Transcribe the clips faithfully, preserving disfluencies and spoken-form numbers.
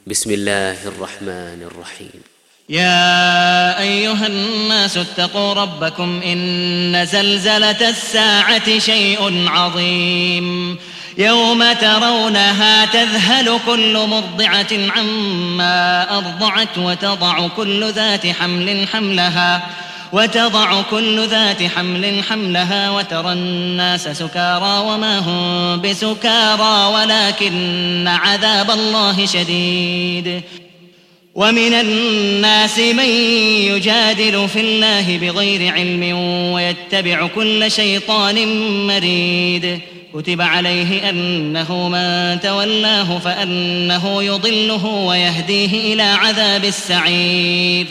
بسم الله الرحمن الرحيم. يا أيها الناس اتقوا ربكم إن زلزلة الساعة شيء عظيم يوم ترونها تذهل كل مرضعة عما أرضعت وتضع كل ذات حمل حملها وتضع كل ذات حمل حملها وترى الناس سكارى وما هم بسكارى ولكن عذاب الله شديد. ومن الناس من يجادل في الله بغير علم ويتبع كل شيطان مريد كتب عليه أنه من تولاه فأنه يضله ويهديه إلى عذاب السعير.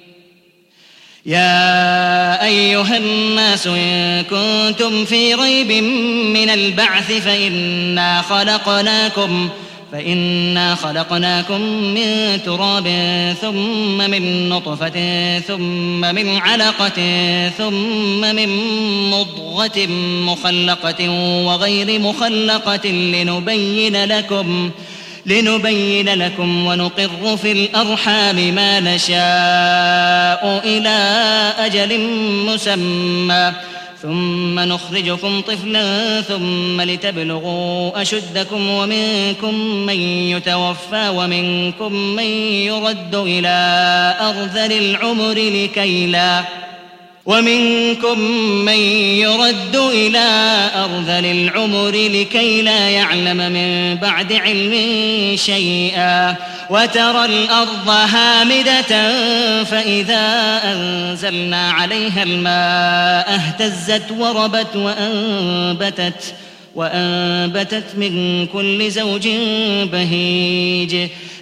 يا أيها الناس إن كنتم في ريب من البعث فإنا خلقناكم فإنا خلقناكم من تراب ثم من نطفة ثم من علقة ثم من مضغة مخلقة وغير مخلقة لنبين لكم لنبين لكم ونقر في الأرحام ما نشاء إلى أجل مسمى ثم نخرجكم طفلا ثم لتبلغوا أشدكم ومنكم من يتوفى ومنكم من يرد إلى أرذل العمر لكي لا ومنكم من يرد إلى أرذل العمر لكي لا يعلم من بعد علم شيئا وترى الأرض هامدة فإذا أنزلنا عليها الماء اهتزت وربت وأنبتت وأنبتت من كل زوج بهيج